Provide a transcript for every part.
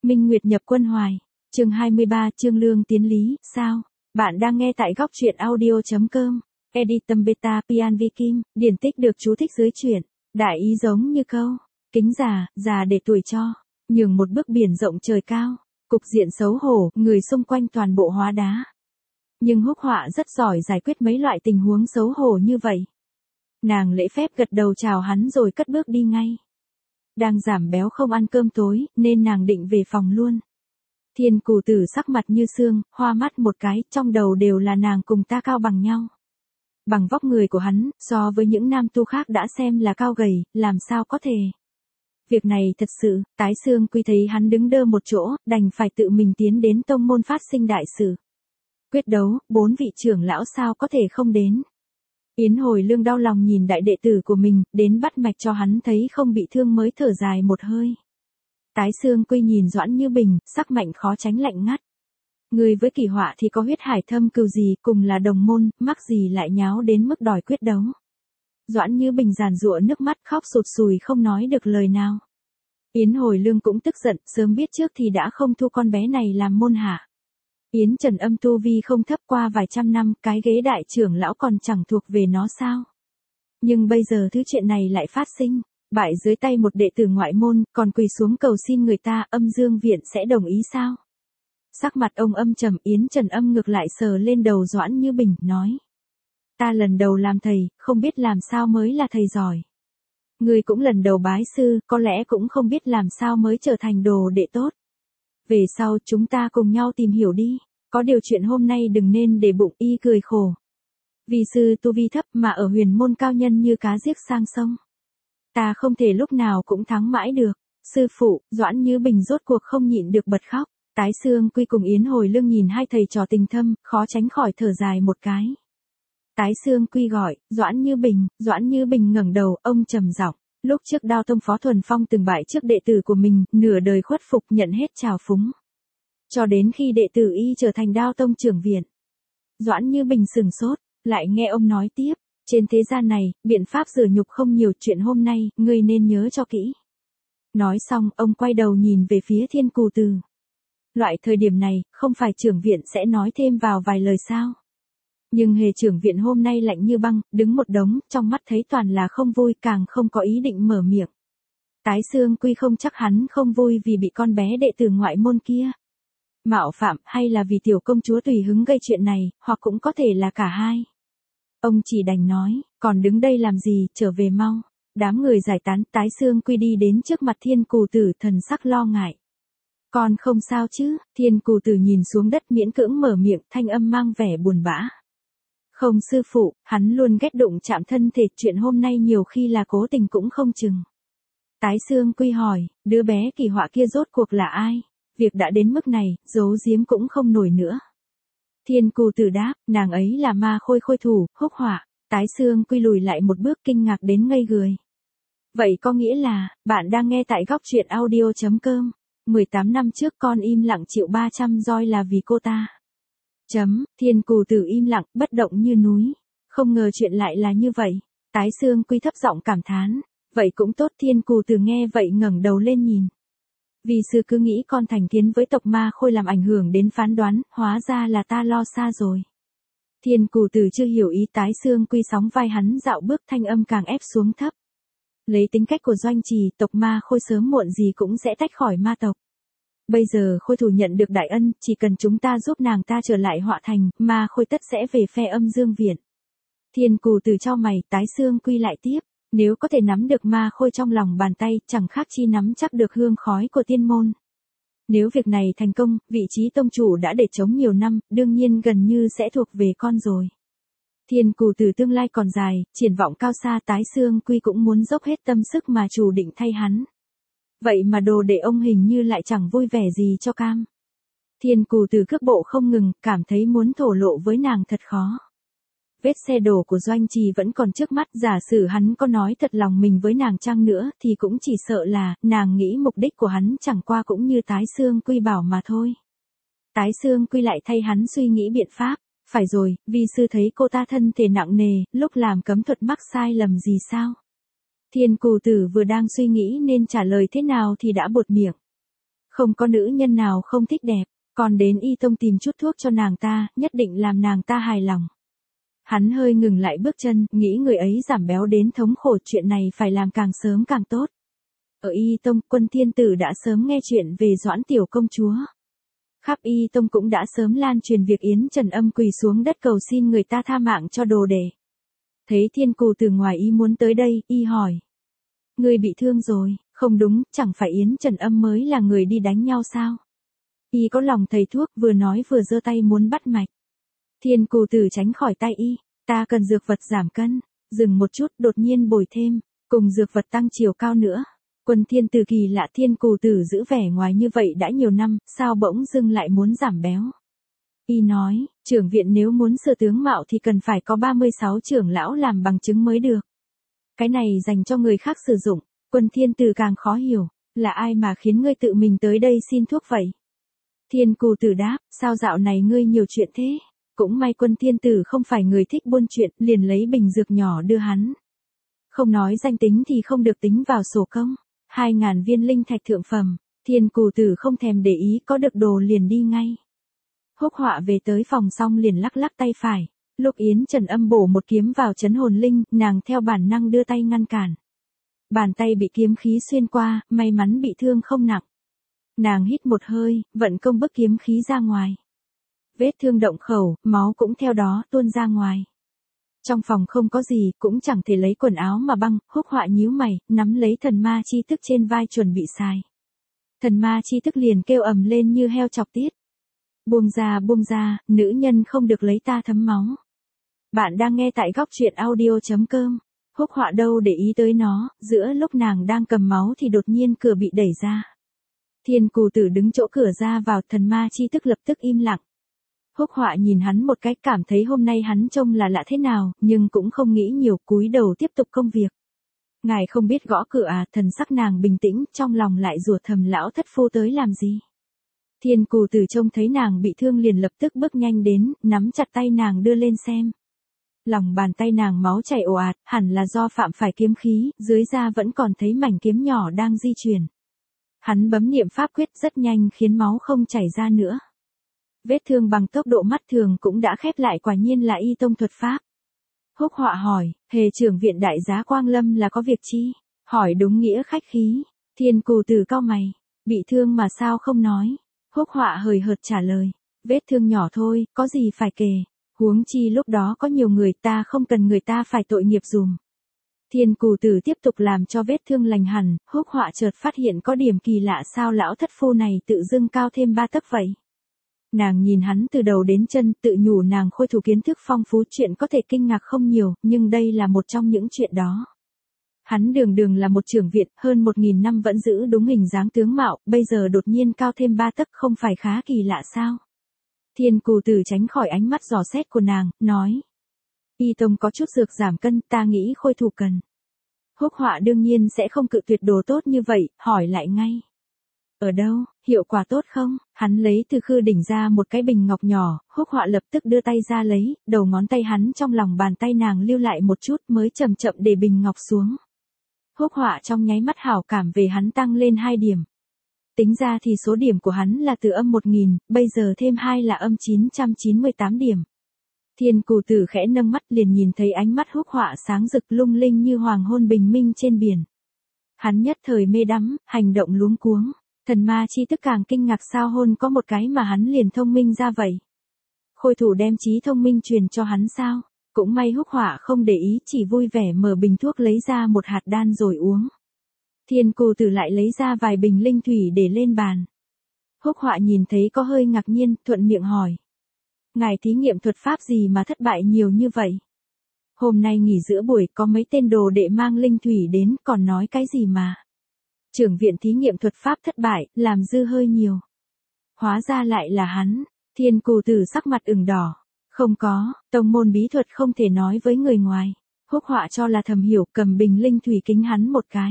Minh Nguyệt nhập quân hoài. Chương 23, Trương Lương tiến lý, sao? Bạn đang nghe tại góc truyện audio.com. Editum Beta Pian Vi Kim, điển tích được chú thích dưới truyện. Đại ý giống như câu, kính già để tuổi cho, nhường một bước biển rộng trời cao. Cục diện xấu hổ, người xung quanh toàn bộ hóa đá. Nhưng Húc Họa rất giỏi giải quyết mấy loại tình huống xấu hổ như vậy. Nàng lễ phép gật đầu chào hắn rồi cất bước đi ngay. Đang giảm béo không ăn cơm tối, nên nàng định về phòng luôn. Thiên Cù Tử sắc mặt như xương, hoa mắt một cái, trong đầu đều là nàng cùng ta cao bằng nhau. Bằng vóc người của hắn, so với những nam tu khác đã xem là cao gầy, làm sao có thể. Việc này thật sự, Tái Xương Quy thấy hắn đứng đơ một chỗ, đành phải tự mình tiến đến tông môn phát sinh đại sự. Quyết đấu, 4 vị trưởng lão sao có thể không đến. Yến Hồi Lương đau lòng nhìn đại đệ tử của mình, đến bắt mạch cho hắn thấy không bị thương mới thở dài một hơi. Tái Xương Quy nhìn Doãn Như Bình, sắc mạnh khó tránh lạnh ngắt. Người với Kỳ Họa thì có huyết hải thâm cừu gì, cùng là đồng môn, mắc gì lại nháo đến mức đòi quyết đấu. Doãn Như Bình giàn giụa nước mắt khóc sụt sùi không nói được lời nào. Yến Hồi Lương cũng tức giận, sớm biết trước thì đã không thu con bé này làm môn hạ. Yến Trần Âm tu vi không thấp, qua vài trăm năm, cái ghế đại trưởng lão còn chẳng thuộc về nó sao. Nhưng bây giờ thứ chuyện này lại phát sinh, bại dưới tay một đệ tử ngoại môn, còn quỳ xuống cầu xin người ta, Âm Dương Viện sẽ đồng ý sao? Sắc mặt ông âm trầm, Yến Trần Âm ngược lại sờ lên đầu Doãn Như Bình, nói. Ta lần đầu làm thầy, không biết làm sao mới là thầy giỏi. Người cũng lần đầu bái sư, có lẽ cũng không biết làm sao mới trở thành đồ đệ tốt. Về sau chúng ta cùng nhau tìm hiểu đi, có điều chuyện hôm nay đừng nên để bụng. Y cười khổ. Vì sư tu vi thấp mà ở huyền môn cao nhân như cá giết sang sông. Ta không thể lúc nào cũng thắng mãi được. Sư phụ, Doãn Như Bình rốt cuộc không nhịn được bật khóc. Tái Xương Quy cùng Yến Hồi Lương nhìn hai thầy trò tình thâm, khó tránh khỏi thở dài một cái. Tái Xương Quy gọi, Doãn Như Bình ngẩng đầu, ông trầm giọng. Lúc trước Đao Tông Phó Thuần Phong từng bại trước đệ tử của mình, nửa đời khuất phục nhận hết trào phúng. Cho đến khi đệ tử y trở thành Đao Tông trưởng viện. Doãn Như Bình sừng sốt, lại nghe ông nói tiếp, trên thế gian này, biện pháp rửa nhục không nhiều, chuyện hôm nay, ngươi nên nhớ cho kỹ. Nói xong, ông quay đầu nhìn về phía Thiên Cù Tử. Loại thời điểm này, không phải trưởng viện sẽ nói thêm vào vài lời sao. Nhưng hề trưởng viện hôm nay lạnh như băng, đứng một đống, trong mắt thấy toàn là không vui, càng không có ý định mở miệng. Tái Xương Quy không chắc hắn không vui vì bị con bé đệ tử ngoại môn kia mạo phạm, hay là vì tiểu công chúa tùy hứng gây chuyện này, hoặc cũng có thể là cả hai. Ông chỉ đành nói, còn đứng đây làm gì, trở về mau. Đám người giải tán, Tái Xương Quy đi đến trước mặt Thiên Cù Tử, thần sắc lo ngại. Con không sao chứ? Thiên Cù Tử nhìn xuống đất miễn cưỡng mở miệng, thanh âm mang vẻ buồn bã. Không sư phụ, hắn luôn ghét đụng chạm thân thể, chuyện hôm nay nhiều khi là cố tình cũng không chừng. Tái Xương Quy hỏi, đứa bé Kỳ Họa kia rốt cuộc là ai? Việc đã đến mức này, giấu giếm cũng không nổi nữa. Thiên Cù Tử đáp, nàng ấy là Ma Khôi khôi thủ, Húc Họa. Tái Xương Quy lùi lại một bước kinh ngạc đến ngây người. Vậy có nghĩa là, bạn đang nghe tại góc truyện audio.com. 18 năm trước con im lặng chịu 300 roi là vì cô ta. Thiên Cù Tử im lặng, bất động như núi. Không ngờ chuyện lại là như vậy. Tái Xương Quy thấp giọng cảm thán. Vậy cũng tốt. Thiên Cù Tử nghe vậy ngẩng đầu lên nhìn. Vì sư cứ nghĩ con thành kiến với tộc Ma Khôi làm ảnh hưởng đến phán đoán, hóa ra là ta lo xa rồi. Thiên Cù Tử chưa hiểu ý. Tái Xương Quy sóng vai hắn dạo bước, thanh âm càng ép xuống thấp. Lấy tính cách của Doanh Trì, tộc Ma Khôi sớm muộn gì cũng sẽ tách khỏi ma tộc. Bây giờ Khôi thủ nhận được đại ân, chỉ cần chúng ta giúp nàng ta trở lại Họa Thành, Ma Khôi tất sẽ về phe Âm Dương Viện. Thiên Cù Tử chau mày. Tái Xương Quy lại tiếp, nếu có thể nắm được Ma Khôi trong lòng bàn tay, chẳng khác chi nắm chắc được hương khói của tiên môn. Nếu việc này thành công, vị trí tông chủ đã để trống nhiều năm, đương nhiên gần như sẽ thuộc về con rồi. Thiên Cù Tử tương lai còn dài, triển vọng cao xa. Tái Xương Quy cũng muốn dốc hết tâm sức mà chủ định thay hắn. Vậy mà đồ đệ ông hình như lại chẳng vui vẻ gì cho cam. Thiên Cù Tử cước bộ không ngừng, cảm thấy muốn thổ lộ với nàng thật khó. Vết xe đổ của Doanh Trì vẫn còn trước mắt, giả sử hắn có nói thật lòng mình với nàng chăng nữa thì cũng chỉ sợ là, nàng nghĩ mục đích của hắn chẳng qua cũng như Tái Xương Quy bảo mà thôi. Tái Xương Quy lại thay hắn suy nghĩ biện pháp. Phải rồi, vi sư thấy cô ta thân thể nặng nề, lúc làm cấm thuật mắc sai lầm gì sao? Thiên Cù Tử vừa đang suy nghĩ nên trả lời thế nào thì đã buột miệng. Không có nữ nhân nào không thích đẹp, còn đến Y Tông tìm chút thuốc cho nàng ta, nhất định làm nàng ta hài lòng. Hắn hơi ngừng lại bước chân, nghĩ người ấy giảm béo đến thống khổ, chuyện này phải làm càng sớm càng tốt. Ở Y Tông, Quân Thiên Tử đã sớm nghe chuyện về Doãn tiểu công chúa. Khắp Y Tông cũng đã sớm lan truyền việc Yến Trần Âm quỳ xuống đất cầu xin người ta tha mạng cho đồ đệ. Thấy Thiên Cù từ ngoài y muốn tới đây, y hỏi. Ngươi bị thương rồi, không đúng, chẳng phải Yến Trần Âm mới là người đi đánh nhau sao? Y có lòng thầy thuốc, vừa nói vừa giơ tay muốn bắt mạch. Thiên Cù Tử tránh khỏi tay y, ta cần dược vật giảm cân, dừng một chút đột nhiên bồi thêm, cùng dược vật tăng chiều cao nữa. Quân Thiên Tử kỳ lạ, Thiên Cù Tử giữ vẻ ngoài như vậy đã nhiều năm, sao bỗng dưng lại muốn giảm béo. Y nói, trưởng viện nếu muốn sửa tướng mạo thì cần phải có 36 trưởng lão làm bằng chứng mới được. Cái này dành cho người khác sử dụng. Quân Thiên Tử càng khó hiểu, là ai mà khiến ngươi tự mình tới đây xin thuốc vậy? Thiên Cù Tử đáp, sao dạo này ngươi nhiều chuyện thế? Cũng may Quân Thiên Tử không phải người thích buôn chuyện, liền lấy bình dược nhỏ đưa hắn. Không nói danh tính thì không được tính vào sổ công. 2.000 viên linh thạch thượng phẩm, Thiên Cù Tử không thèm để ý, có được đồ liền đi ngay. Húc Họa về tới phòng xong liền lắc lắc tay phải. Lúc Yến Trần Âm bổ một kiếm vào chấn hồn linh, nàng theo bản năng đưa tay ngăn cản. Bàn tay bị kiếm khí xuyên qua, may mắn bị thương không nặng. Nàng hít một hơi, vận công bức kiếm khí ra ngoài. Vết thương động khẩu, máu cũng theo đó tuôn ra ngoài. Trong phòng không có gì, cũng chẳng thể lấy quần áo mà băng. Húc Họa nhíu mày, nắm lấy thần ma chi tức trên vai chuẩn bị xài. Thần ma chi tức liền kêu ầm lên như heo chọc tiết. Buông ra, nữ nhân không được lấy ta thấm máu. Bạn đang nghe tại góc truyện audio.com. Húc Họa đâu để ý tới nó, giữa lúc nàng đang cầm máu thì đột nhiên cửa bị đẩy ra. Thiên Cù Tử đứng chỗ cửa ra vào, thần ma chi tức lập tức im lặng. Húc Họa nhìn hắn một cái, cảm thấy hôm nay hắn trông là lạ thế nào, nhưng cũng không nghĩ nhiều, cúi đầu tiếp tục công việc. Ngài không biết gõ cửa à? Thần sắc nàng bình tĩnh, trong lòng lại rủa thầm lão thất phu tới làm gì. Thiên Cù Tử trông thấy nàng bị thương liền lập tức bước nhanh đến, nắm chặt tay nàng đưa lên xem. Lòng bàn tay nàng máu chảy ồ ạt, hẳn là do phạm phải kiếm khí, dưới da vẫn còn thấy mảnh kiếm nhỏ đang di chuyển. Hắn bấm niệm pháp quyết rất nhanh khiến máu không chảy ra nữa. Vết thương bằng tốc độ mắt thường cũng đã khép lại, quả nhiên là Y Tông thuật pháp. Húc Họa hỏi, hề trưởng viện đại giá Quang Lâm là có việc chi? Hỏi đúng nghĩa khách khí. Thiên Cù Tử cau mày, bị thương mà sao không nói? Húc Họa hời hợt trả lời, vết thương nhỏ thôi, có gì phải kể. Huống chi lúc đó có nhiều người, ta không cần người ta phải tội nghiệp dùm. Thiên Cù Tử tiếp tục làm cho vết thương lành hẳn. Húc Họa chợt phát hiện có điểm kỳ lạ, sao lão thất phu này tự dưng cao thêm 3 tấc vậy. Nàng nhìn hắn từ đầu đến chân, tự nhủ nàng khôi thủ kiến thức phong phú, chuyện có thể kinh ngạc không nhiều, nhưng đây là một trong những chuyện đó. Hắn đường là một trưởng viện, hơn 1.000 năm vẫn giữ đúng hình dáng tướng mạo, bây giờ đột nhiên cao thêm 3 tấc, không phải khá kỳ lạ sao? Thiên Cù Tử tránh khỏi ánh mắt dò xét của nàng, nói. Y Tông có chút dược giảm cân, ta nghĩ khôi thủ cần. Húc Họa đương nhiên sẽ không cự tuyệt đồ tốt như vậy, hỏi lại ngay. Ở đâu, hiệu quả tốt không? Hắn lấy từ khư đỉnh ra một cái bình ngọc nhỏ, Húc Họa lập tức đưa tay ra lấy, đầu ngón tay hắn trong lòng bàn tay nàng lưu lại một chút mới chậm chậm để bình ngọc xuống. Húc Họa trong nháy mắt hảo cảm về hắn tăng lên 2 điểm. Tính ra thì số điểm của hắn là từ âm 1.000, bây giờ thêm 2 là âm 998 điểm. Thiên Cù Tử khẽ nâng mắt liền nhìn thấy ánh mắt Húc Họa sáng rực lung linh như hoàng hôn bình minh trên biển. Hắn nhất thời mê đắm, hành động luống cuống. Thần ma chi tức càng kinh ngạc, sao hôn có một cái mà hắn liền thông minh ra vậy. Khôi thủ đem trí thông minh truyền cho hắn sao? Cũng may Húc Họa không để ý, chỉ vui vẻ mở bình thuốc lấy ra một hạt đan rồi uống. Thiên Cù Tử lại lấy ra vài bình linh thủy để lên bàn. Húc Họa nhìn thấy có hơi ngạc nhiên, thuận miệng hỏi. Ngài thí nghiệm thuật pháp gì mà thất bại nhiều như vậy? Hôm nay nghỉ giữa buổi có mấy tên đồ đệ mang linh thủy đến, còn nói cái gì mà? Trưởng viện thí nghiệm thuật pháp thất bại, làm dư hơi nhiều. Hóa ra lại là hắn. Thiên Cù Tử sắc mặt ửng đỏ. Không có, tông môn bí thuật không thể nói với người ngoài. Húc Họa cho là thầm hiểu, cầm bình linh thủy kính hắn một cái.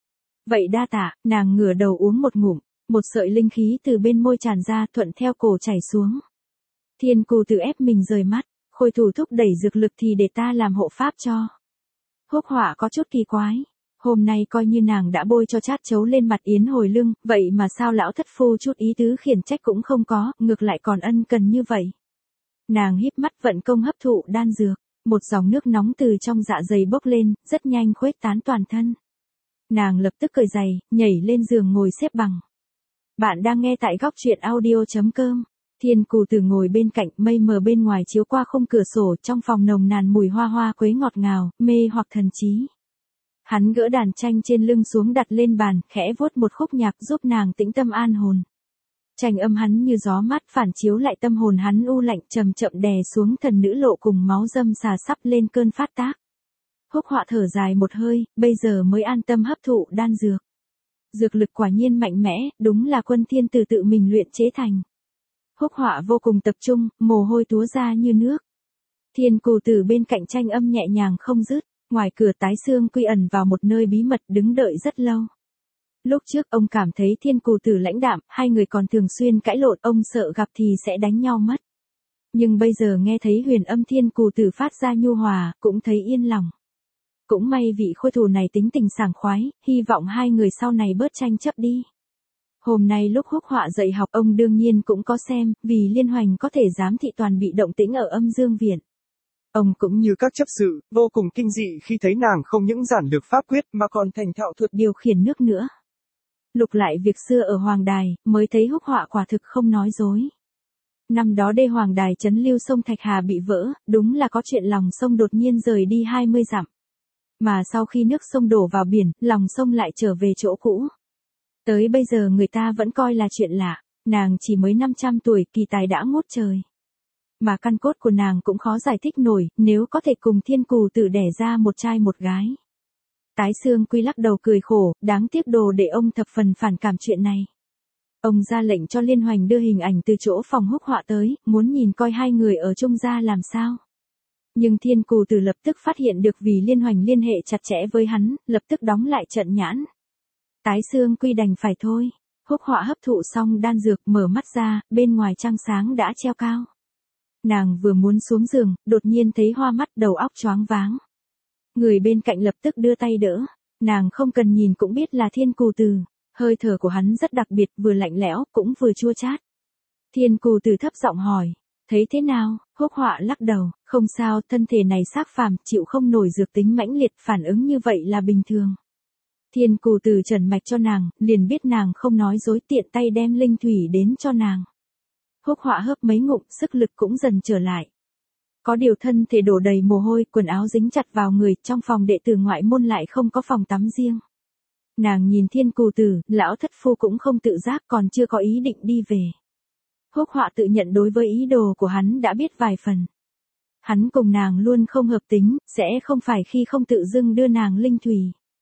Vậy đa tạ, nàng ngửa đầu uống một ngụm, một sợi linh khí từ bên môi tràn ra thuận theo cổ chảy xuống. Thiên Cù Tử ép mình rời mắt, khôi thủ thúc đẩy dược lực thì để ta làm hộ pháp cho. Húc Họa có chút kỳ quái. Hôm nay coi như nàng đã bôi cho chát chấu lên mặt Yến Hồi Lương, vậy mà sao lão thất phu chút ý tứ khiển trách cũng không có, ngược lại còn ân cần như vậy. Nàng híp mắt vận công hấp thụ đan dược, một dòng nước nóng từ trong dạ dày bốc lên, rất nhanh khuếch tán toàn thân. Nàng lập tức cởi giày, nhảy lên giường ngồi xếp bằng. Bạn đang nghe tại góc truyện audio.com. Thiên Cù Tử ngồi bên cạnh, mây mờ bên ngoài chiếu qua khung cửa sổ, trong phòng nồng nàn mùi hoa hoa quế ngọt ngào, mê hoặc thần trí. Hắn gỡ đàn tranh trên lưng xuống đặt lên bàn, khẽ vuốt một khúc nhạc giúp nàng tĩnh tâm an hồn. Tranh âm hắn như gió mát phản chiếu lại tâm hồn hắn u lạnh, chậm chậm đè xuống thần nữ lộ cùng máu dâm xà sắp lên cơn phát tác. Húc Họa thở dài một hơi, bây giờ mới an tâm hấp thụ đan dược. Dược lực quả nhiên mạnh mẽ, đúng là Quân Thiên Tử tự mình luyện chế thành. Húc Họa vô cùng tập trung, mồ hôi túa ra như nước. Thiên Cù Tử bên cạnh tranh âm nhẹ nhàng không dứt, ngoài cửa Tái Xương Quy ẩn vào một nơi bí mật đứng đợi rất lâu. Lúc trước ông cảm thấy Thiên Cù Tử lãnh đạm, hai người còn thường xuyên cãi lộn, ông sợ gặp thì sẽ đánh nhau mất. Nhưng bây giờ nghe thấy huyền âm Thiên Cù Tử phát ra nhu hòa, cũng thấy yên lòng. Cũng may vị khôi thủ này tính tình sảng khoái, hy vọng hai người sau này bớt tranh chấp đi. Hôm nay lúc Húc Họa dạy học ông đương nhiên cũng có xem, vì Liên Hoành có thể giám thị toàn bị động tĩnh ở Âm Dương Viện. Ông cũng như các chấp sự, vô cùng kinh dị khi thấy nàng không những giản lược pháp quyết mà còn thành thạo thuật điều khiển nước nữa. Lục lại việc xưa ở Hoàng Đài, mới thấy Húc Họa quả thực không nói dối. Năm đó đê Hoàng Đài trấn lưu sông Thạch Hà bị vỡ, đúng là có chuyện lòng sông đột nhiên rời đi 20 dặm. Mà sau khi nước sông đổ vào biển, lòng sông lại trở về chỗ cũ. Tới bây giờ người ta vẫn coi là chuyện lạ, nàng chỉ mới 500 tuổi, kỳ tài đã ngút trời. Mà căn cốt của nàng cũng khó giải thích nổi, nếu có thể cùng Thiên Cù Tử đẻ ra một trai một gái. Tái Xương Quy lắc đầu cười khổ, đáng tiếc đồ để ông thập phần phản cảm chuyện này. Ông ra lệnh cho Liên Hoành đưa hình ảnh từ chỗ phòng Húc Họa tới, muốn nhìn coi hai người ở chung ra làm sao. Nhưng Thiên Cù Tử lập tức phát hiện được vì Liên Hoành liên hệ chặt chẽ với hắn, lập tức đóng lại trận nhãn. Tái Xương Quy đành phải thôi. Húc Họa hấp thụ xong đan dược, mở mắt ra, bên ngoài trăng sáng đã treo cao. Nàng vừa muốn xuống giường, đột nhiên thấy hoa mắt, đầu óc choáng váng. Người bên cạnh lập tức đưa tay đỡ, nàng không cần nhìn cũng biết là Thiên Cù Tử, hơi thở của hắn rất đặc biệt, vừa lạnh lẽo, cũng vừa chua chát. Thiên Cù Tử thấp giọng hỏi, thấy thế nào? Húc Họa lắc đầu, không sao, thân thể này xác phàm, chịu không nổi dược tính mãnh liệt, phản ứng như vậy là bình thường. Thiên Cù Tử trần mạch cho nàng, liền biết nàng không nói dối, tiện tay đem linh thủy đến cho nàng. Húc Họa hớp mấy ngụm, sức lực cũng dần trở lại. Có điều thân thể đổ đầy mồ hôi, quần áo dính chặt vào người, trong phòng đệ tử ngoại môn lại không có phòng tắm riêng. Nàng nhìn Thiên Cù Tử, lão thất phu cũng không tự giác, còn chưa có ý định đi về. Húc Họa tự nhận đối với ý đồ của hắn đã biết vài phần. Hắn cùng nàng luôn không hợp tính, sẽ không phải khi không tự dưng đưa nàng linh thủy.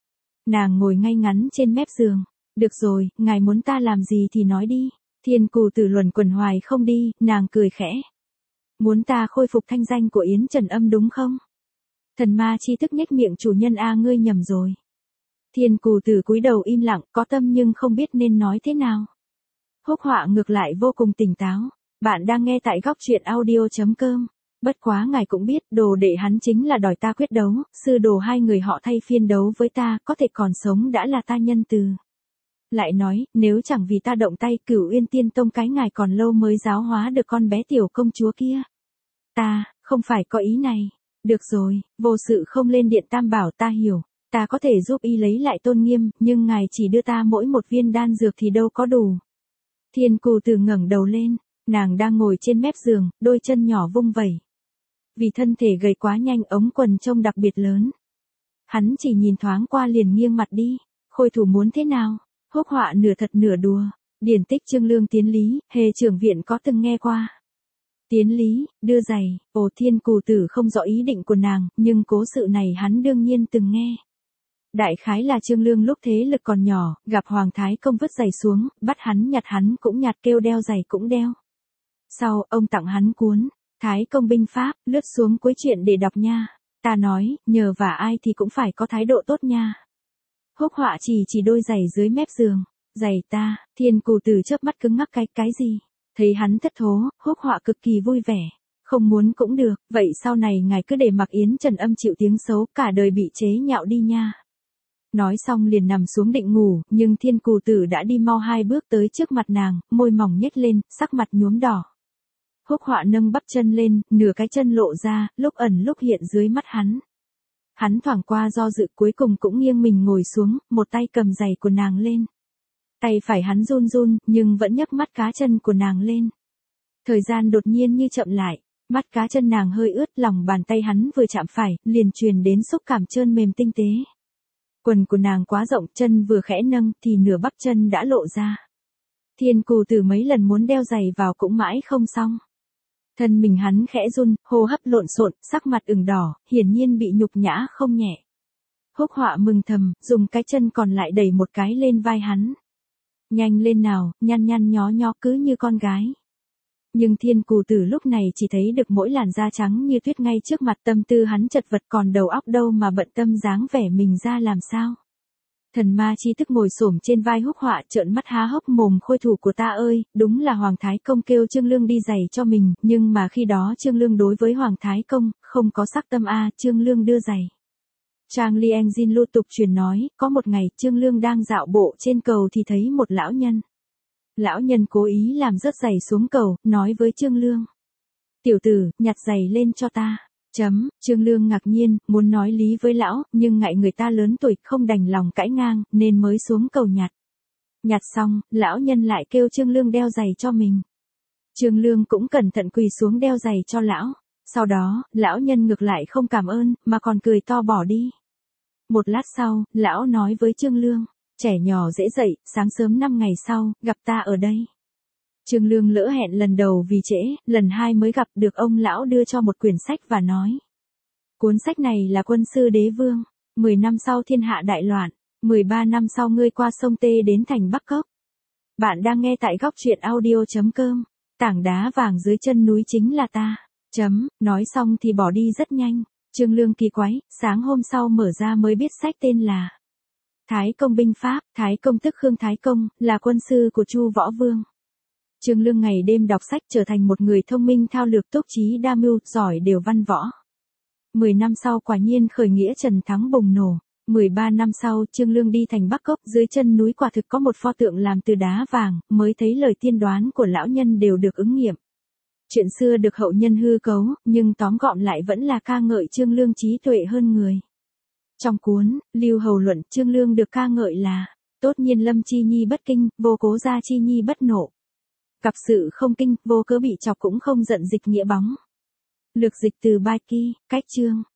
Nàng ngồi ngay ngắn trên mép giường. Được rồi, ngài muốn ta làm gì thì nói đi. Thiên Cù Tử luẩn quẩn hoài không đi, nàng cười khẽ. Muốn ta khôi phục thanh danh của Yến Trần Âm đúng không? Thần ma chi thức nhếch miệng, chủ nhân a, ngươi nhầm rồi. Thiên Cù Tử cúi đầu im lặng, có tâm nhưng không biết nên nói thế nào. Húc Họa ngược lại vô cùng tỉnh táo. Bạn đang nghe tại góc truyện audio.com. Bất quá ngài cũng biết, đồ đệ hắn chính là đòi ta quyết đấu, sư đồ hai người họ thay phiên đấu với ta, có thể còn sống đã là ta nhân từ. Lại nói, nếu chẳng vì ta động tay, Cửu Uyên Tiên Tông cái ngài còn lâu mới giáo hóa được con bé tiểu công chúa kia. Ta, không phải có ý này. Được rồi, vô sự không lên điện Tam Bảo, ta hiểu. Ta có thể giúp y lấy lại tôn nghiêm, nhưng ngài chỉ đưa ta mỗi một viên đan dược thì đâu có đủ. Thiên Cù Tử ngẩng đầu lên, nàng đang ngồi trên mép giường, đôi chân nhỏ vung vẩy. Vì thân thể gầy quá nhanh, ống quần trông đặc biệt lớn. Hắn chỉ nhìn thoáng qua liền nghiêng mặt đi. Khôi thủ muốn thế nào? Húc Họa nửa thật nửa đùa. Điển tích Trương Lương tiến lý, Hề trưởng viện có từng nghe qua. Tiến lý, đưa giày, Thiên Cù Tử không rõ ý định của nàng, nhưng cố sự này hắn đương nhiên từng nghe. Đại khái là Trương Lương lúc thế lực còn nhỏ, gặp Hoàng Thái Công vứt giày xuống, bắt hắn cũng nhặt, kêu đeo giày cũng đeo. Sau, ông tặng hắn cuốn Thái Công binh pháp, lướt xuống cuối chuyện để đọc nha. Ta nói, nhờ vả ai thì cũng phải có thái độ tốt nha. Húc Họa chỉ đôi giày dưới mép giường. Giày ta, Thiên Cù Tử chớp mắt cứng ngắc, cái gì? Thấy hắn thất thố, Húc Họa cực kỳ vui vẻ. Không muốn cũng được, vậy sau này ngài cứ để mặc Yến Trần Âm chịu tiếng xấu, cả đời bị chế nhạo đi nha. Nói xong liền nằm xuống định ngủ, nhưng Thiên Cù Tử đã đi mau 2 bước tới trước mặt nàng, môi mỏng nhếch lên, sắc mặt nhuốm đỏ. Húc Họa nâng bắp chân lên, nửa cái chân lộ ra, lúc ẩn lúc hiện dưới mắt hắn. Hắn thoảng qua do dự cuối cùng cũng nghiêng mình ngồi xuống, một tay cầm giày của nàng lên. Tay phải hắn run run, nhưng vẫn nhấc mắt cá chân của nàng lên. Thời gian đột nhiên như chậm lại, mắt cá chân nàng hơi ướt, lòng bàn tay hắn vừa chạm phải, liền truyền đến xúc cảm trơn mềm tinh tế. Quần của nàng quá rộng, chân vừa khẽ nâng thì nửa bắp chân đã lộ ra. Thiên Cù Tử mấy lần muốn đeo giày vào cũng mãi không xong. Thân mình hắn khẽ run, hô hấp lộn xộn, sắc mặt ửng đỏ, hiển nhiên bị nhục nhã không nhẹ. Húc Họa mừng thầm, dùng cái chân còn lại đẩy một cái lên vai hắn. Nhanh lên nào, nhăn nhăn nhó nhó cứ như con gái. Nhưng Thiên Cù Tử lúc này chỉ thấy được mỗi làn da trắng như tuyết ngay trước mặt, tâm tư hắn chật vật, còn đầu óc đâu mà bận tâm dáng vẻ mình ra làm sao. Thần ma chi tức ngồi xổm trên vai Húc Họa, trợn mắt há hốc mồm, khôi thủ của ta ơi, đúng là Hoàng Thái Công kêu Trương Lương đi giày cho mình, nhưng mà khi đó Trương Lương đối với Hoàng Thái Công, không có sắc tâm a. Trương Lương đưa giày. Trang Li Engine lưu tục truyền nói, có một ngày Trương Lương đang dạo bộ trên cầu thì thấy một lão nhân. Lão nhân cố ý làm rớt giày xuống cầu, nói với Trương Lương. Tiểu tử, nhặt giày lên cho ta. Trương Lương ngạc nhiên, muốn nói lý với lão, nhưng ngại người ta lớn tuổi, không đành lòng cãi ngang, nên mới xuống cầu nhặt. Nhặt xong, lão nhân lại kêu Trương Lương đeo giày cho mình. Trương Lương cũng cẩn thận quỳ xuống đeo giày cho lão. Sau đó, lão nhân ngược lại không cảm ơn, mà còn cười to bỏ đi. Một lát sau, lão nói với Trương Lương. Trẻ nhỏ dễ dậy, sáng sớm 5 ngày sau, gặp ta ở đây. Trương Lương lỡ hẹn lần đầu vì trễ, lần 2 mới gặp, được ông lão đưa cho một quyển sách và nói. Cuốn sách này là Quân sư đế vương. 10 năm sau thiên hạ đại loạn. 13 năm sau ngươi qua sông Tê đến thành Bắc Cốc. Bạn đang nghe tại góc truyện audio.com. Tảng đá vàng dưới chân núi chính là ta. Nói xong thì bỏ đi rất nhanh. Trương Lương kỳ quái, sáng hôm sau mở ra mới biết sách tên là Thái Công binh pháp. Thái Công tức Khương Thái Công, là quân sư của Chu Võ Vương. Trương Lương ngày đêm đọc sách, trở thành một người thông minh thao lược, túc trí đa mưu, giỏi đều văn võ. 10 năm sau quả nhiên khởi nghĩa Trần Thắng bùng nổ. 13 năm sau, Trương Lương đi thành Bắc Cốc, dưới chân núi quả thực có một pho tượng làm từ đá vàng, mới thấy lời tiên đoán của lão nhân đều được ứng nghiệm. Chuyện xưa được hậu nhân hư cấu, nhưng tóm gọn lại vẫn là ca ngợi Trương Lương trí tuệ hơn người. Trong cuốn Lưu Hầu Luận, Trương Lương được ca ngợi là tốt nhiên lâm chi nhi bất kinh, vô cố gia chi nhi bất nộ. Cặp sự không kinh, vô cớ bị chọc cũng không giận, dịch nghĩa bóng. Lược dịch từ Bai Ki, cách chương.